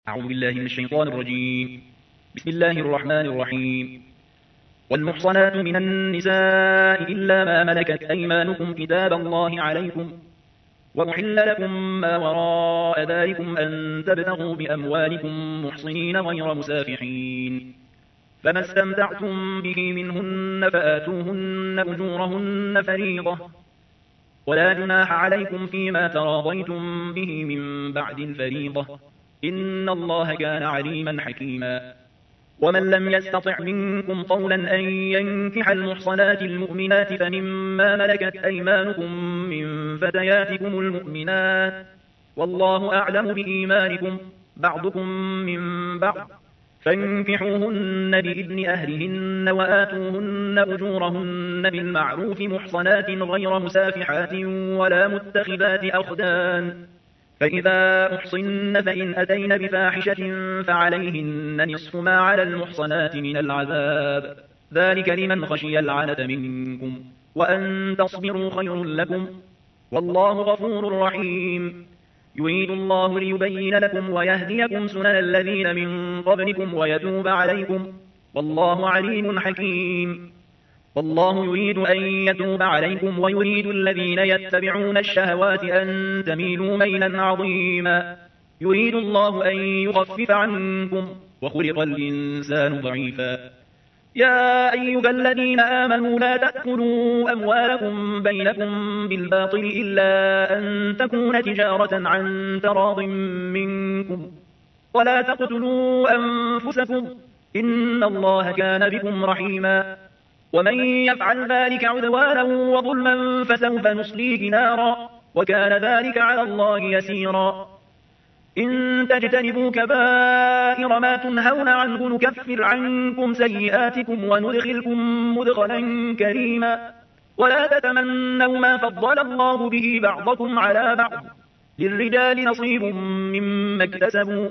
أعوذ بالله من الشيطان الرجيم. بسم الله الرحمن الرحيم. والمحصنات من النساء إلا ما ملكت أيمانكم كتاب الله عليكم، وأحل لكم ما وراء ذلكم أن تبتغوا بأموالكم محصنين غير مسافحين، فما استمتعتم به منهن فآتوهن أجورهن فريضة، ولا جناح عليكم فيما تراضيتم به من بعد الفريضة، إن الله كان عليما حكيما. ومن لم يستطع منكم قولا أن ينكح المحصنات المؤمنات فمما ملكت أيمانكم من فتياتكم المؤمنات، والله أعلم بإيمانكم بعضكم من بعض، فانكحوهن بإذن أهلهن وآتوهن أجورهن بالمعروف محصنات غير مسافحات ولا متخذات أخدان، فإذا أحصن فإن أتين بفاحشة فعليهن نصف ما على المحصنات من العذاب، ذلك لمن خشي العنة منكم، وأن تصبروا خير لكم، والله غفور رحيم. يريد الله ليبين لكم ويهديكم سنن الذين من قبلكم ويتوب عليكم، والله عليم حكيم. والله يريد أن يتوب عليكم ويريد الذين يتبعون الشهوات أن تميلوا ميلا عظيما. يريد الله أن يخفف عنكم وخلق الإنسان ضعيفا. يا أيها الذين آمنوا لا تأكلوا أموالكم بينكم بالباطل إلا أن تكون تجارة عن تراض منكم، ولا تقتلوا أنفسكم إن الله كان بكم رحيما. ومن يفعل ذلك عدوانا وظلما فسوف نصليه نارا، وكان ذلك على الله يسيرا. إن تجتنبوا كبائر ما تنهون عنه نكفر عنكم سيئاتكم وندخلكم مدخلا كريما. ولا تتمنوا ما فضل الله به بعضكم على بعض، للرجال نصيب مما اكتسبوا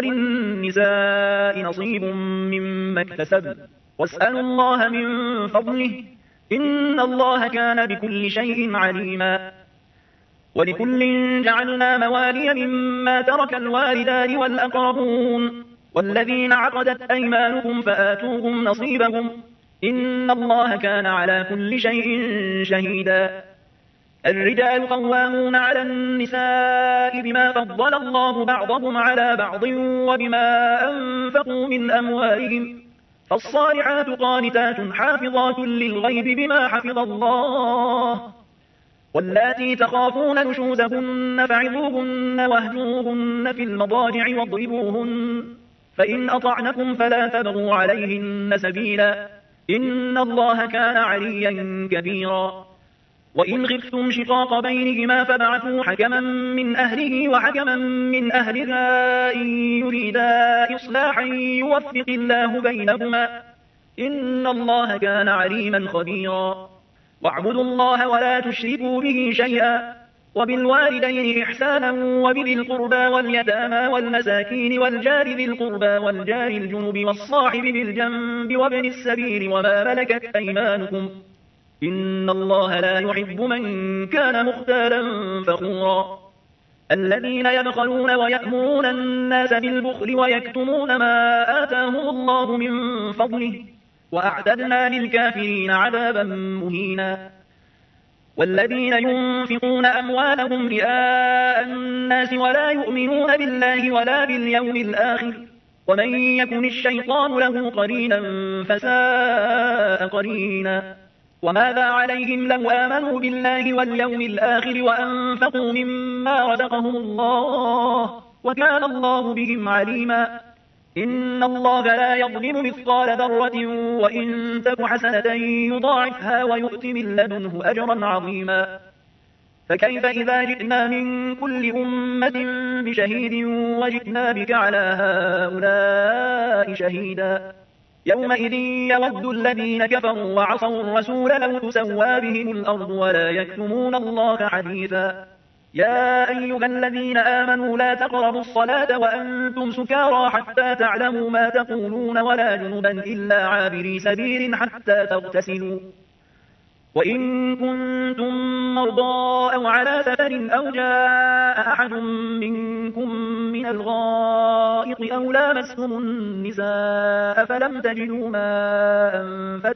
وللنساء نصيب مما اكتسبن، واسألوا الله من فضله إن الله كان بكل شيء عليما. ولكل جعلنا موالي مما ترك الوالدان والأقربون والذين عقدت أيمانكم فآتوهم نصيبهم، إن الله كان على كل شيء شهيدا. الرجال قوامون على النساء بما فضل الله بعضهم على بعض وبما أنفقوا من أموالهم، فالصالحات قانتات حافظات للغيب بما حفظ الله. واللاتي تخافون نشوزهن فعظوهن واهجوهن في المضاجع واضربوهن، فإن أطعنكم فلا تبغوا عليهن سبيلا، إن الله كان عليا كبيرا. وإن خفتم شقاق بينهما فابعثوا حكما من أهله وحكما من أهلها إن يريدا إصلاحا يوفق الله بينهما، إن الله كان عليما خبيرا. واعبدوا الله ولا تشركوا به شيئا، وبالوالدين إحسانا وبذي القربى واليتامى والمساكين والجار ذي القربى والجار الجنب والصاحب بالجنب وابن السبيل وما ملكت أيمانكم، إن الله لا يحب من كان مختالا فخورا. الذين يبخلون ويأمرون الناس بالبخل ويكتمون ما آتاهم الله من فضله، وأعتدنا للكافرين عذابا مهينا. والذين ينفقون أموالهم رئاء الناس ولا يؤمنون بالله ولا باليوم الآخر، ومن يكن الشيطان له قرينا فساء قرينا. وماذا عليهم لو آمنوا بالله واليوم الآخر وأنفقوا مما رزقهم الله، وكان الله بهم عليما. إن الله لا يظلم مثقال ذرة وإن تك حسنة يضاعفها ويؤت من لدنه أجرا عظيما. فكيف إذا جئنا من كل أمة بشهيد وجئنا بك على هؤلاء شهيدا، يومئذ يود الذين كفروا وعصوا الرسول لو تسوى بهم الأرض ولا يكتمون الله حديثا. يا أيها الذين آمنوا لا تقربوا الصلاة وأنتم سكارى حتى تعلموا ما تقولون ولا جنبا إلا عابري سبيل حتى تغتسلوا، وإن كنتم مرضى أو على سفر أو جاء أحد منكم من الغائط أو لامستم النساء فلم تجدوا ماء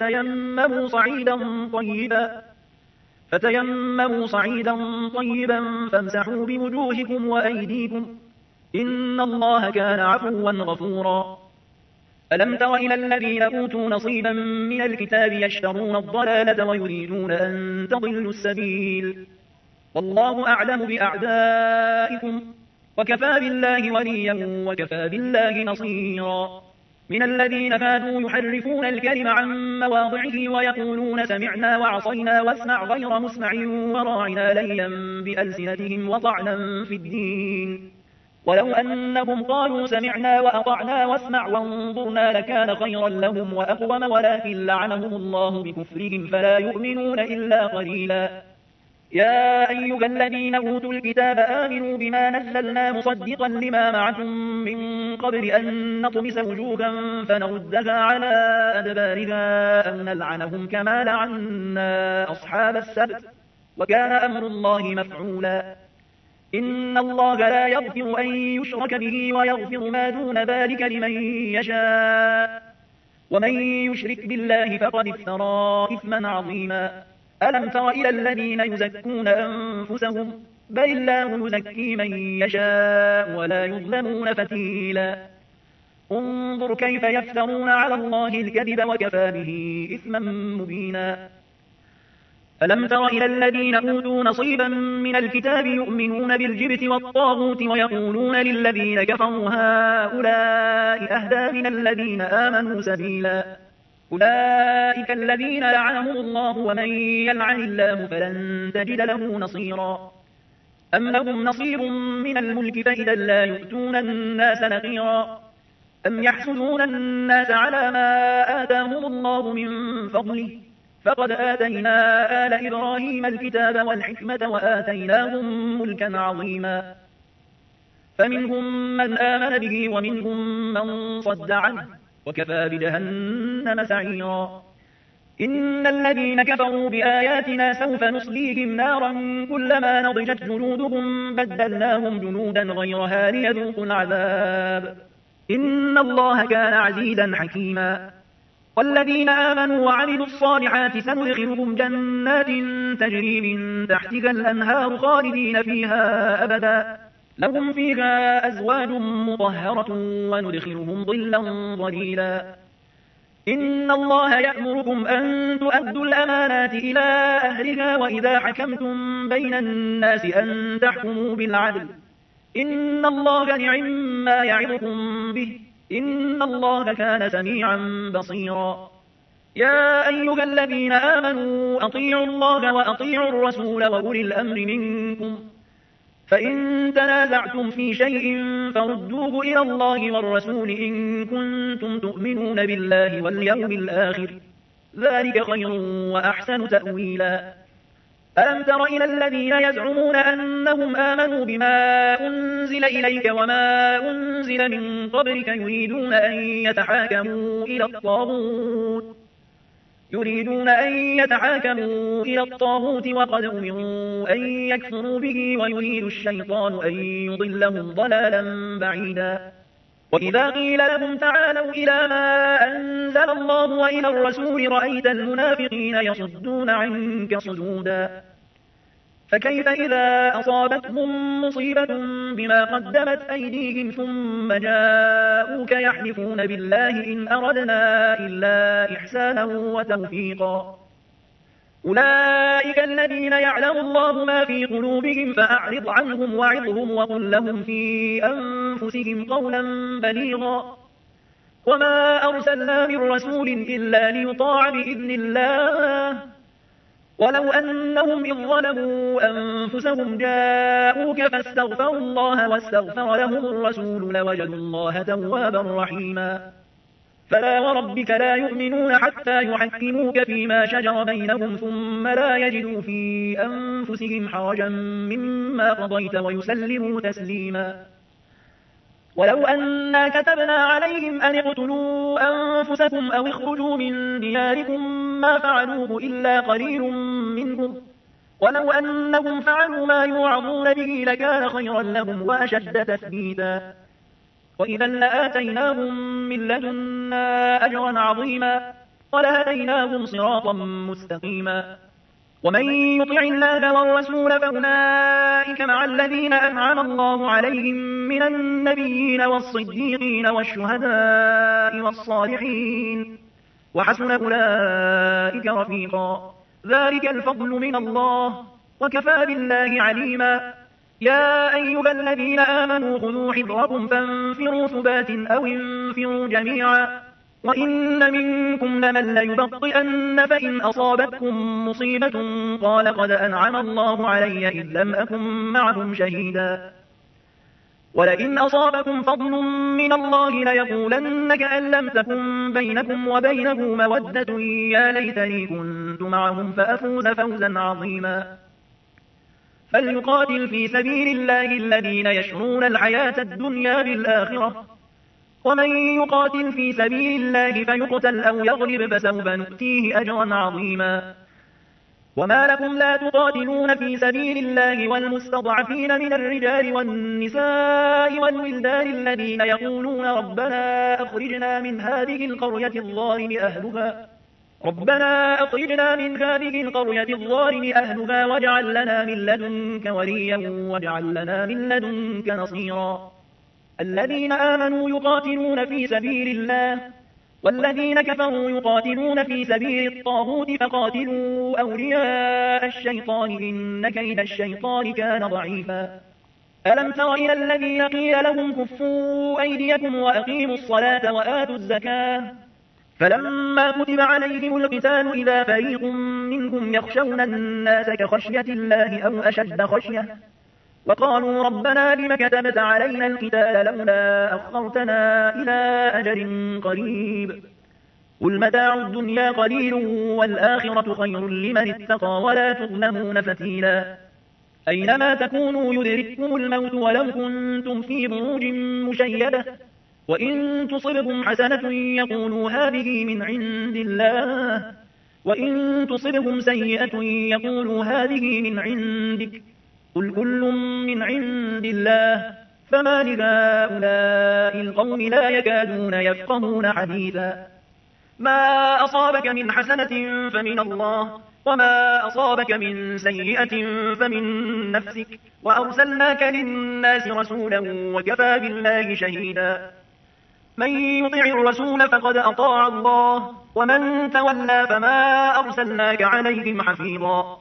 فتيمموا صعيدا طيبا فامسحوا بوجوهكم وأيديكم إن الله كان عفوا غفورا. ألم تر إلى الذين أوتوا نصيبا من الكتاب يشترون الضلالة ويريدون أن تضلوا السبيل والله أعلم بأعدائكم وكفى بالله وليا وكفى بالله نصيرا. من الذين كادوا يحرفون الكلم عن مواضعه ويقولون سمعنا وعصينا واسمع غير مسمع وراعنا ليا بألسنتهم وطعنا في الدين ولو أنهم قالوا سمعنا وأطعنا واسمع وانظرنا لكان خيرا لهم وأقوم ولكن لعنهم الله بكفرهم فلا يؤمنون إلا قليلا. يا أيها الذين أوتوا الكتاب آمنوا بما نزلنا مصدقا لما معكم من قبل أن نطمس وجوها فنردها على أدبارها أو نلعنهم كما لعنا أصحاب السبت وكان أمر الله مفعولا. إن الله لا يغفر أن يشرك به ويغفر ما دون ذلك لمن يشاء ومن يشرك بالله فقد افترى إثما عظيما. ألم تر إلى الذين يزكون أنفسهم بل الله يزكي من يشاء ولا يظلمون فتيلا. انظر كيف يفترون على الله الكذب وكفى به إثما مبينا. ألم تر إلى الذين أوتوا نصيبا من الكتاب يؤمنون بالجبت والطاغوت ويقولون للذين كفروا هؤلاء أهدى من الذين آمنوا سبيلا. أولئك الذين لعنهم الله ومن يلعن الله فلن تجد له نصيرا. أم لهم نصيب من الملك فإذا لا يؤتون الناس نقيرا. أم يحسدون الناس على ما آتاهم الله من فضله فقد آتينا آل إبراهيم الكتاب والحكمة وآتيناهم ملكا عظيما. فمنهم من آمن به ومنهم من صد عنه وكفى بجهنم سعيرا. إن الذين كفروا بآياتنا سوف نصليهم نارا كلما نضجت جلودهم بدلناهم جلودا غيرها ليذوقوا العذاب إن الله كان عزيزا حكيما. والذين آمنوا وعملوا الصالحات سندخلهم جنات تجري من تحتها الأنهار خالدين فيها أبدا لهم فيها أزواج مطهرة وندخلهم ظلا ظليلا. إن الله يأمركم أن تؤدوا الأمانات إلى أهلها وإذا حكمتم بين الناس أن تحكموا بالعدل إن الله نعم يعظكم به إن الله كان سميعا بصيرا. يا أيها الذين آمنوا أطيعوا الله وأطيعوا الرسول وأولي الأمر منكم فإن تنازعتم في شيء فردوه إلى الله والرسول إن كنتم تؤمنون بالله واليوم الآخر ذلك خير وأحسن تأويلا. ألم تر إلى الذين يزعمون أنهم آمنوا بما أنزل إليك وما أنزل من قبلك يريدون أن يتحاكموا إلى الطاغوت وقد أمروا أن يكفروا به ويريد الشيطان أن يضلهم ضلالا بعيدا. وإذا قيل لهم تعالوا إلى ما أنزل الله وإلى الرسول رأيت المنافقين يصدون عنك صدودا. فكيف إذا أصابتهم مصيبة بما قدمت أيديهم ثم جاءوك يحلفون بالله إن أردنا إلا إحسانا وتوفيقا. أولئك الذين يعلم الله ما في قلوبهم فأعرض عنهم وعظهم وقل لهم في أنفسهم قولا بليغا. وما أرسلنا من رسول إلا ليطاع بإذن الله ولو أنهم إذ ظلموا أنفسهم جاءوك فاستغفروا الله واستغفر لهم الرسول لوجدوا الله توابا رحيما. فلا وربك لا يؤمنون حتى يحكموك فيما شجر بينهم ثم لا يجدوا في أنفسهم حرجا مما قضيت ويسلموا تسليما. ولو أنا كتبنا عليهم أن اقتلوا أنفسكم أو اخرجوا من دياركم ما فعلوه إلا قليل منهم، ولو أنهم فعلوا ما يوعظون به لكان خيرا لهم وأشد تثبيتا، وإذا لآتيناهم من لدنا أجرا عظيما ولهديناهم صراطا مستقيما. ومن يطع الله والرسول فأولئك مع الذين أنعم الله عليهم من النبيين والصديقين والشهداء والصالحين، وحسن أولئك رفيقا. ذلك الفضل من الله وكفى بالله عليما. يا أيها الذين آمنوا خذوا حذركم فانفروا ثبات أو انفروا جميعا، وإن منكم لمن ليبطئن فإن أصابتكم مصيبة قال قد أنعم الله علي إذ لم أكن معهم شهيدا، ولئن أصابكم فضل من الله ليقولن كأن لم تكن بينكم وبينه مودة يا ليتني كنت معهم فأفوز فوزا عظيما. فليقاتل في سبيل الله الذين يشرون الحياة الدنيا بالآخرة، ومن يقاتل في سبيل الله فيقتل أو يغلب فسوف نؤتيه أجرا عظيما. وما لكم لا تقاتلون في سبيل الله والمستضعفين من الرجال والنساء والولدان الذين يقولون ربنا أخرجنا من هذه القرية الظالم أهلها واجعل لنا من لدنك وليا واجعل لنا من لدنك نصيرا. الذين آمنوا يقاتلون في سبيل الله، والذين كفروا يقاتلون في سبيل الطاغوت فقاتلوا أولياء الشيطان إن كيد الشيطان كان ضعيفا. ألم تر إلى الذين قيل لهم كفوا أيديكم وأقيموا الصلاة وآتوا الزكاة فلما كتب عليهم القتال إذا فريق منهم يخشون الناس كخشية الله أو أشد خشية وقالوا ربنا لم كتبت علينا القتال لولا أخرتنا إلى أجل قريب قل متاع الدنيا قليل والآخرة خير لمن اتقى ولا تظلمون فتيلا. أينما تكونوا يدرككم الموت ولو كنتم في بروج مشيدة وإن تصبهم حسنة يقولوا هذه من عند الله وإن تصبهم سيئة يقولوا هذه من عندك قل كل من عند الله فما لهؤلاء القوم لا يكادون يفقهون حديثا. ما أصابك من حسنة فمن الله وما أصابك من سيئة فمن نفسك وأرسلناك للناس رسولا وكفى بالله شهيدا. من يطع الرسول فقد أطاع الله ومن تولى فما أرسلناك عليهم حفيظا.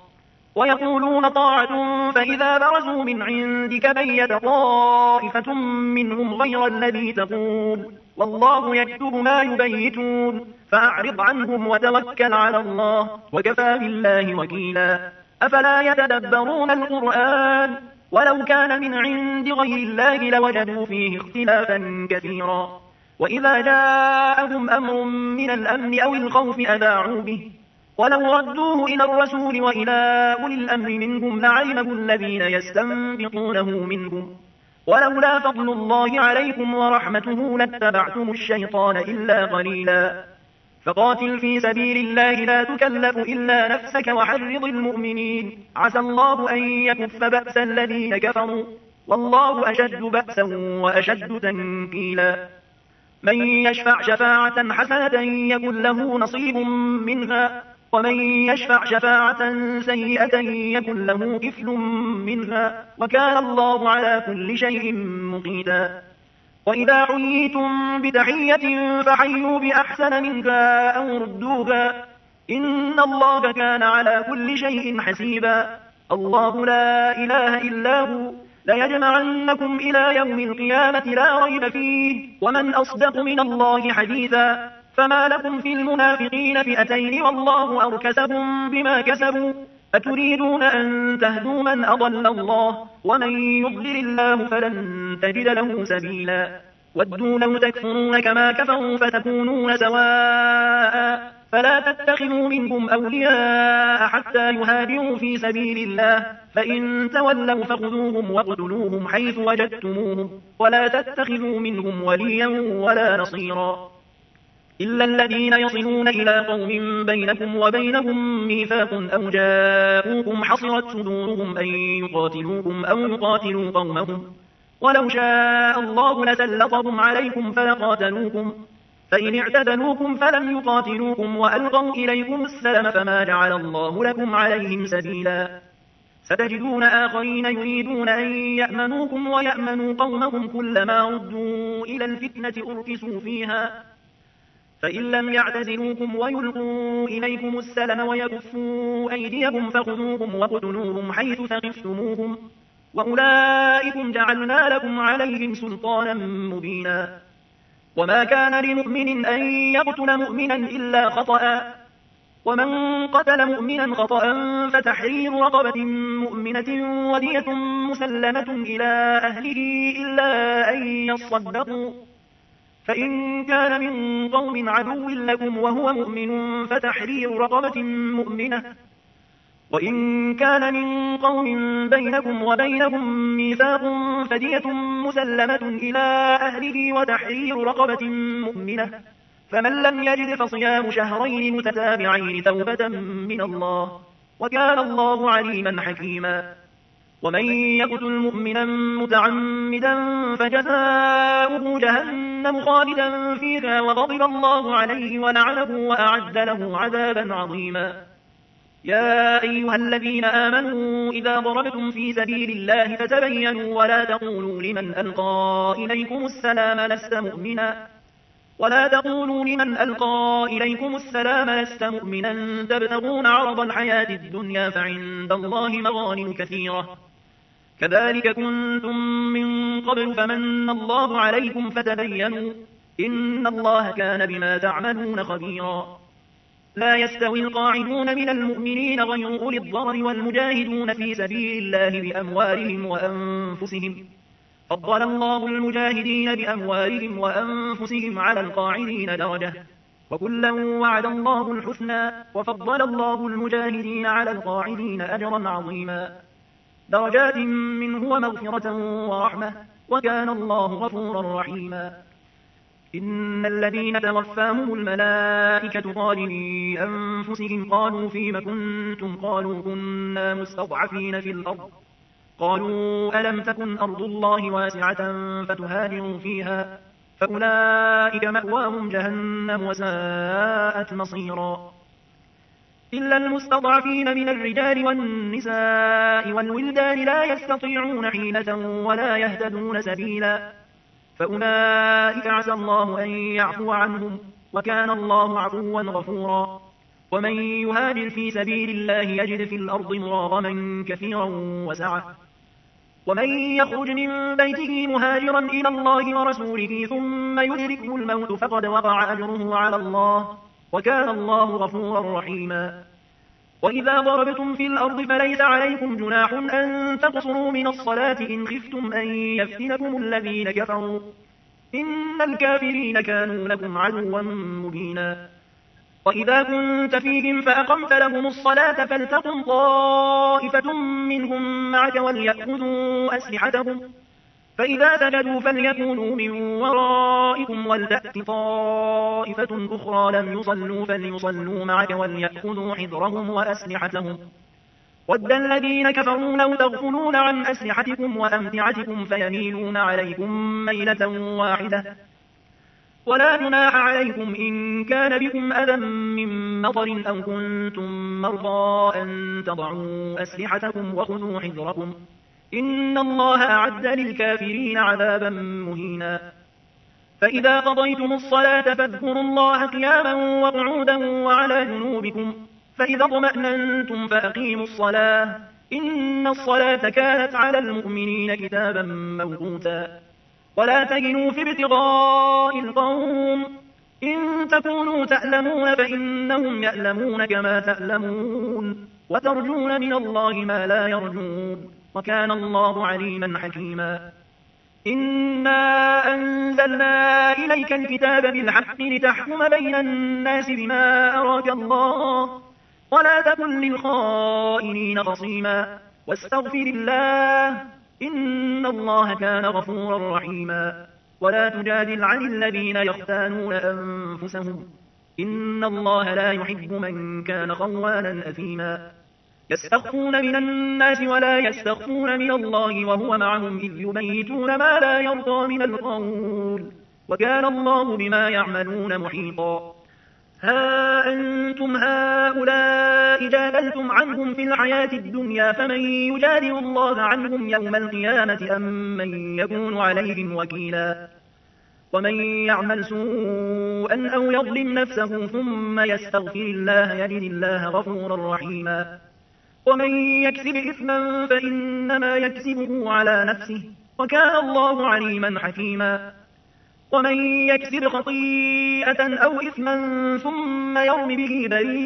ويقولون طاعة فإذا برزوا من عندك بيت طائفة منهم غير الذي تقول والله يكتب ما يبيتون فأعرض عنهم وتوكل على الله وكفى بالله وكيلا. أفلا يتدبرون القرآن ولو كان من عند غير الله لوجدوا فيه اختلافا كثيرا. وإذا جاءهم أمر من الأمن أو الخوف أذاعوا به ولو ردوه إلى الرسول وإلى أولي الأمر منهم لعلمه الذين يستنبطونه منهم ولولا فضل الله عليكم ورحمته لاتبعتم الشيطان إلا قليلا. فقاتل في سبيل الله لا تكلف إلا نفسك وحرض المؤمنين عسى الله أن يكف بأس الذين كفروا والله أشد بأسا وأشد تنكيلا. من يشفع شفاعة حسنة يكن له نصيب منها ومن يشفع شفاعة سيئة يكن له كفل منها وكان الله على كل شيء مقيتا. وإذا حييتم بتحية فحيوا بأحسن منها أو ردوها إن الله كان على كل شيء حسيبا. الله لا إله إلا هو ليجمعنكم إلى يوم القيامة لا ريب فيه ومن أصدق من الله حديثا. فما لكم في المنافقين فئتين والله أركسهم بما كسبوا أتريدون أن تهدوا من أضل الله ومن يضلل الله فلن تجد له سبيلا. ودوا لو تكفرون كما كفروا فتكونون سواء فلا تتخذوا منهم أولياء حتى يهاجروا في سبيل الله، فإن تولوا فخذوهم واقتلوهم حيث وجدتموهم، ولا تتخذوا منهم وليا ولا نصيرا، إلا الذين يصلون إلى قوم بينكم وبينهم ميثاق أو جاءوكم حصرت صدورهم أن يقاتلوكم أو يقاتلوا قومهم، ولو شاء الله لسلطهم عليكم فلقاتلوكم، فإن اعتزلوكم فلم يقاتلوكم وألقوا إليكم السلم فما جعل الله لكم عليهم سبيلا. ستجدون آخرين يريدون أن يأمنوكم ويأمنوا قومهم كلما ردوا إلى الفتنة أركسوا فيها، فإن لم يعتزلوكم ويلقوا إليكم السلم ويكفوا أيديهم فخذوهم واقتلوهم حيث ثقفتموهم، وأولئكم جعلنا لكم عليهم سلطانا مبينا. وما كان لمؤمن أن يقتل مؤمنا إلا خطأ، ومن قتل مؤمنا خطأ فتحرير رقبة مؤمنة ودية مسلمة إلى أهله إلا أن يصدقوا، فإن كان من قوم عدو لكم وهو مؤمن فتحرير رقبة مؤمنة، وإن كان من قوم بينكم وبينهم ميثاق فدية مسلمة إلى أهله وتحرير رقبة مؤمنة، فمن لم يجد فصيام شهرين متتابعين توبة من الله، وكان الله عليما حكيما. ومن يقتل مؤمنا متعمدا فجزاؤه جهنم خالدا فيها وغضب الله عليه ولعنه وأعد له عذابا عظيما. يا أيها الذين آمنوا إذا ضربتم في سبيل الله فتبينوا ولا تقولوا لمن ألقى إليكم السلام لست مؤمنا تبتغون عرض الحياة الدنيا فعند الله مغانم كثيرة، كذلك كنتم من قبل فمن الله عليكم فتبينوا إن الله كان بما تعملون خبيرا. لا يستوي القاعدون من المؤمنين غير أولي الضرر والمجاهدون في سبيل الله بأموالهم وأنفسهم، فضل الله المجاهدين بأموالهم وأنفسهم على القاعدين درجة، وكلا وعد الله الحسنى، وفضل الله المجاهدين على القاعدين أجرا عظيما، درجات منه ومغفرة ورحمة، وكان الله غفورا رحيما. إن الذين توفاهم الملائكة ظالمي أنفسهم قالوا فيم كنتم، قالوا كنا مستضعفين في الأرض، قالوا ألم تكن أرض الله واسعة فتهاجروا فيها، فأولئك مأواهم جهنم وساءت مصيرا. إلا المستضعفين من الرجال والنساء والولدان لا يستطيعون حيلة ولا يهتدون سبيلا، فأولئك عسى الله أن يعفو عنهم، وكان الله عفوا غفورا. ومن يهاجر في سبيل الله يجد في الأرض مراغما كثيرا وسعة، ومن يخرج من بيته مهاجرا إلى الله ورسوله ثم يدركه الموت فقد وقع أجره على الله، وكان الله غفورا رحيما. وإذا ضربتم في الأرض فليس عليكم جناح أن تقصروا من الصلاة إن خفتم أن يفتنكم الذين كفروا، إن الكافرين كانوا لكم عدوا مبينا. وإذا كنت فيهم فأقمت لهم الصلاة فلتقم طائفة منهم معك وليأخذوا أسلحتهم، فإذا سجدوا فليكونوا من ورائكم ولتأت طائفة أخرى لم يصلوا فليصلوا معك وليأخذوا حذرهم وأسلحتهم، ود الذين كفروا لو تغفلون عن أسلحتكم وأمتعتكم فيميلون عليكم ميلة واحدة. ولا جناح عليكم إن كان بكم أذى من مطر أو كنتم مرضى أن تضعوا أسلحتكم وخذوا حذركم، إن الله أعد للكافرين عذابا مهينا. فإذا قضيتم الصلاة فاذكروا الله قياما وقعودا وعلى جنوبكم، فإذا اطمأننتم فأقيموا الصلاة، إن الصلاة كانت على المؤمنين كتابا موقوتا. ولا تهنوا في ابتغاء القوم، إن تكونوا تألمون فإنهم يألمون كما تألمون، وترجون من الله ما لا يرجون، وكان الله عليما حكيما. إنا أنزلنا إليك الكتاب بالحق لتحكم بين الناس بما أراك الله ولا تكن للخائنين خصيما واستغفر الله إن الله كان غفورا رحيما ولا تجادل عن الذين يختانون أنفسهم إن الله لا يحب من كان خوانا أثيما يستخفون من الناس ولا يستخفون من الله وهو معهم إذ يبيتون ما لا يرضى من القول وكان الله بما يعملون محيطا ها أنتم هؤلاء جادلتم عنهم في الحياة الدنيا فمن يجادل الله عنهم يوم القيامة أم من يكون عليهم وكيلا ومن يعمل سوءا أو يظلم نفسه ثم يستغفر الله يجد الله غفورا رحيما ومن يكسب إثما فإنما يكسبه على نفسه وكان الله عليما حكيما ومن يكسب خطيئة أو إثما ثم يرم به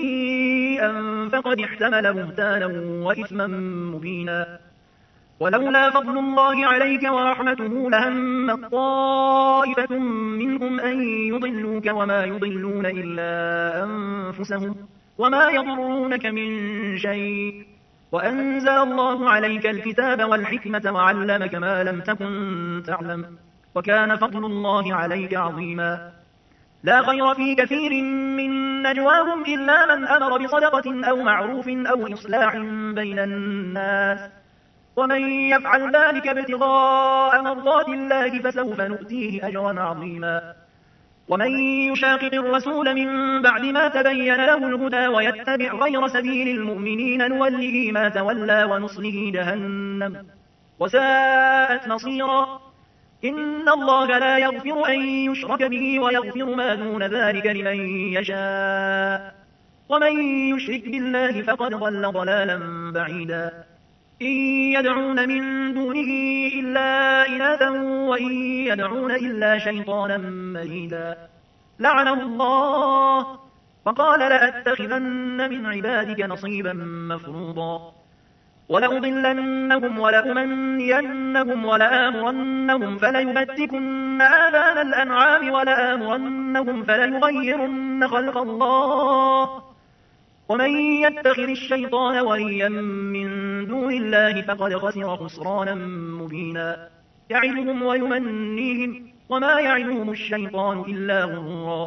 بريئا فقد احتمل بهتانا وإثما مبينا ولولا فضل الله عليك ورحمته لهم طائفة منهم أن يضلوك وما يضلون إلا أنفسهم وما يضرونك من شيء وأنزل الله عليك الكتاب والحكمة وعلمك ما لم تكن تعلم وكان فضل الله عليك عظيما لا خير في كثير من نجواهم إلا من أمر بصدقة أو معروف أو إصلاح بين الناس ومن يفعل ذلك ابتغاء مرضات الله فسوف نؤتيه أجرا عظيما ومن يشاقق الرسول من بعد ما تبين له الهدى ويتبع غير سبيل المؤمنين نوله ما تولى ونصله جهنم وساءت مصيرا إن الله لا يغفر أن يشرك به ويغفر ما دون ذلك لمن يشاء ومن يشرك بالله فقد ضل ضلالا بعيدا إن يدعون من دونه إلا إناثا وإن يدعون إلا شيطانا مريدا لعنه الله وقال لأتخذن من عبادك نصيبا مفروضا ولأضلنهم ولأمنينهم ولآمرنهم فليبتكن آذان الأنعام ولآمرنهم فليغيرن خلق الله ومن يتخذ الشيطان وليا من دون الله فقد خسر خسرانا مبينا يعدهم ويمنيهم وما يعدهم الشيطان إلا غرورا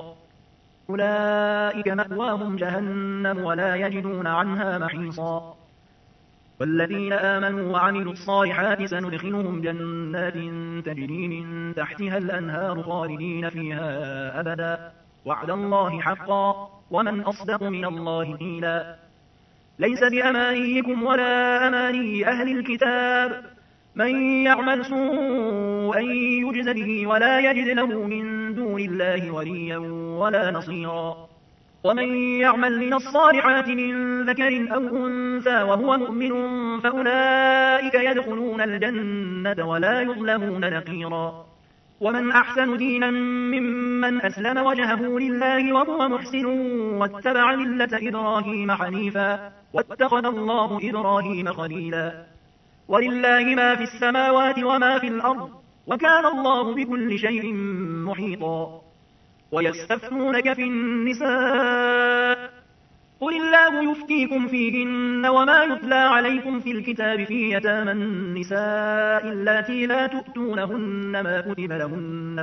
أولئك مأواهم جهنم ولا يجدون عنها محيصا والذين آمنوا وعملوا الصالحات سندخلهم جنات تجري من تحتها الأنهار خالدين فيها أبدا وعد الله حقا ومن أصدق من الله قيلا ليس بأمانيكم ولا أماني أهل الكتاب من يعمل سوءا يجز به ولا يجد له من دون الله وليا ولا نصيرا ومن يعمل من الصالحات من ذكر أو أنثى وهو مؤمن فأولئك يدخلون الجنة ولا يظلمون نقيرا ومن أحسن دينا ممن أسلم وجهه لله وهو محسن واتبع ملة إبراهيم حنيفا واتخذ الله إبراهيم خليلا ولله ما في السماوات وما في الأرض وكان الله بكل شيء محيطا ويستفتونك في النساء قل الله يفتيكم فيهن وما يتلى عليكم في الكتاب في يتامى النساء اللاتي لا تؤتونهن ما كتب لهن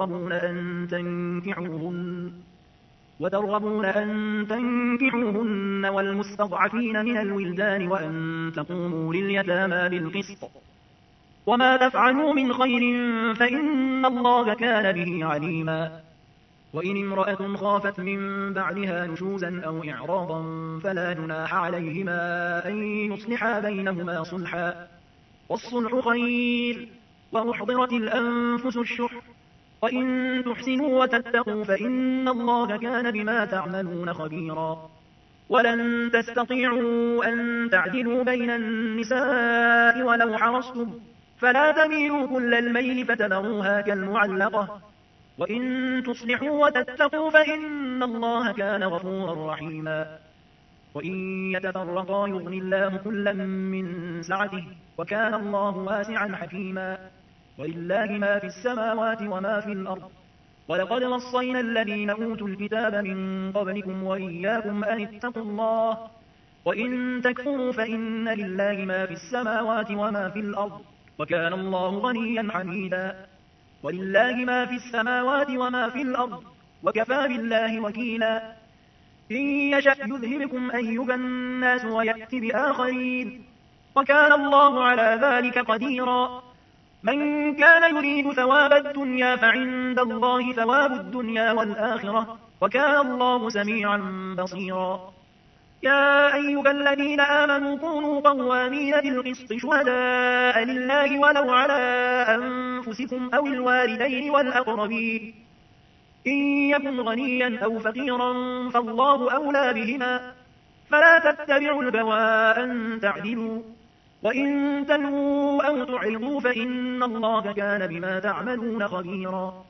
وترغبون أن تنكحوهن والمستضعفين من الولدان وأن تقوموا لليتامى بالقسط وما تفعلوا من خير فإن الله كان به عليما وإن امرأة خافت من بعدها نشوزا أو إعراضا فلا جناح عليهما أن يصلحا بينهما صلحا والصلح خير وأحضرت الأنفس الشح وإن تحسنوا وتتقوا فإن الله كان بما تعملون خبيرا ولن تستطيعوا أن تعدلوا بين النساء ولو حرصتم فلا تميلوا كل الميل فتذروها كالمعلقة وإن تصلحوا وتتقوا فإن الله كان غفورا رحيما وإن يتفرقا يغني الله كلا من سعته وكان الله واسعا حكيما ولله ما في السماوات وما في الأرض. ولقد وصينا الذين أوتوا الكتاب من قبلكم وإياكم أن اتقوا الله وإن تكفروا فإن لله ما في السماوات وما في الأرض وكان الله غنيا حميدا. ولله ما في السماوات وما في الأرض وكفى بالله وكيلا. إن يشأ يذهبكم أيها الناس ويأتي بآخرين وكان الله على ذلك قديرا. من كان يريد ثواب الدنيا فعند الله ثواب الدنيا والآخرة وكان الله سميعا بصيرا. يا أيها الذين آمنوا كونوا قوامين بالقسط شهداء لله ولو على أنفسكم أو الوالدين والأقربين إن يكن غنيا أو فقيرا فالله أولى بهما فلا تتبعوا الهوى أن تعدلوا وإن تلووا أو تعرضوا فإن الله كان بما تعملون خبيرا.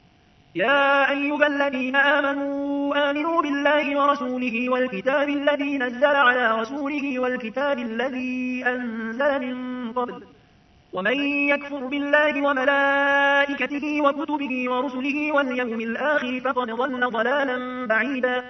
يا أيها الذين آمنوا بالله ورسوله والكتاب الذي نزل على رسوله والكتاب الذي أنزل من قبل ومن يكفر بالله وملائكته وكتبه ورسله واليوم الآخر فقد ضل ضلالا بعيدا.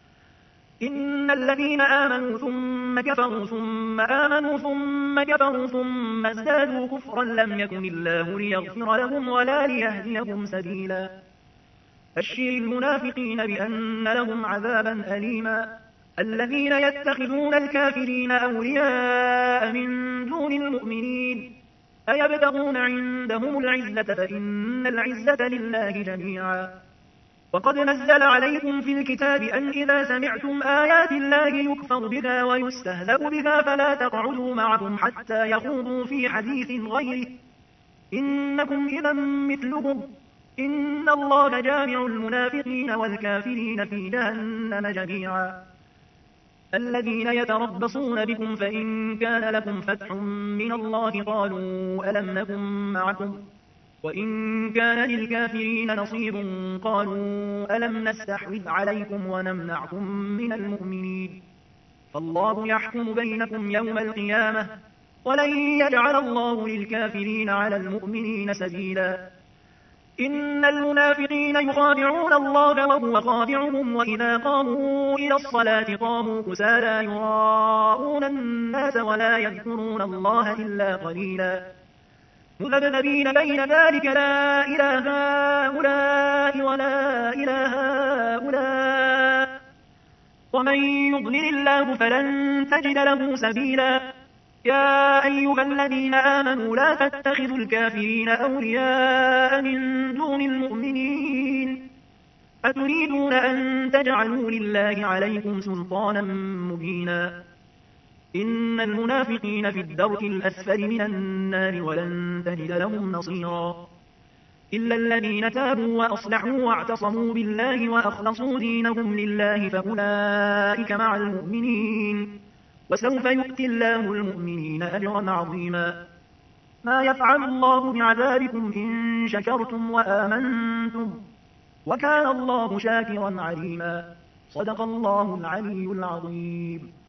إن الذين آمنوا ثم كفروا ثم آمنوا ثم كفروا ثم ازدادوا كفرا لم يكن الله ليغفر لهم ولا ليهديهم سبيلا. بشر المنافقين بأن لهم عذابا أليما. الذين يتخذون الكافرين أولياء من دون المؤمنين أيبتغون عندهم العزة فإن العزة لله جميعا. وقد نزل عليكم في الكتاب أن إذا سمعتم آيات الله يكفر بها ويستهزأ بها فلا تقعدوا معهم حتى يخوضوا في حديث غيره إنكم إذا مثلهم إن الله جامع المنافقين والكافرين في جهنم جميعا. الذين يتربصون بكم فإن كان لكم فتح من الله قالوا ألم نكن معكم وإن كان للكافرين نصيب قالوا ألم نستحوذ عليكم ونمنعكم من المؤمنين فالله يحكم بينكم يوم القيامة ولن يجعل الله للكافرين على المؤمنين سبيلا. إن المنافقين يخادعون الله وهو خادعهم وإذا قاموا إلى الصلاة قاموا كسالى يراءون الناس ولا يذكرون الله إلا قليلا. مذبذبين بين ذلك لا إله هؤلاء ولا إله هؤلاء ومن يضلل الله فلن تجد له سبيلا. يا أيها الذين آمنوا لا تتخذوا الكافرين أولياء من دون المؤمنين أتريدون أن تجعلوا لله عليكم سلطانا مبينا. إن المنافقين في الدرك الأسفل من النار ولن تجد لهم نصيرا. إلا الذين تابوا وأصلحوا واعتصموا بالله وأخلصوا دينهم لله فأولئك مع المؤمنين وسوف يؤتي الله المؤمنين أجرا عظيما. ما يفعل الله بعذابكم إن شكرتم وآمنتم وكان الله شاكرا عليما. صدق الله العلي العظيم.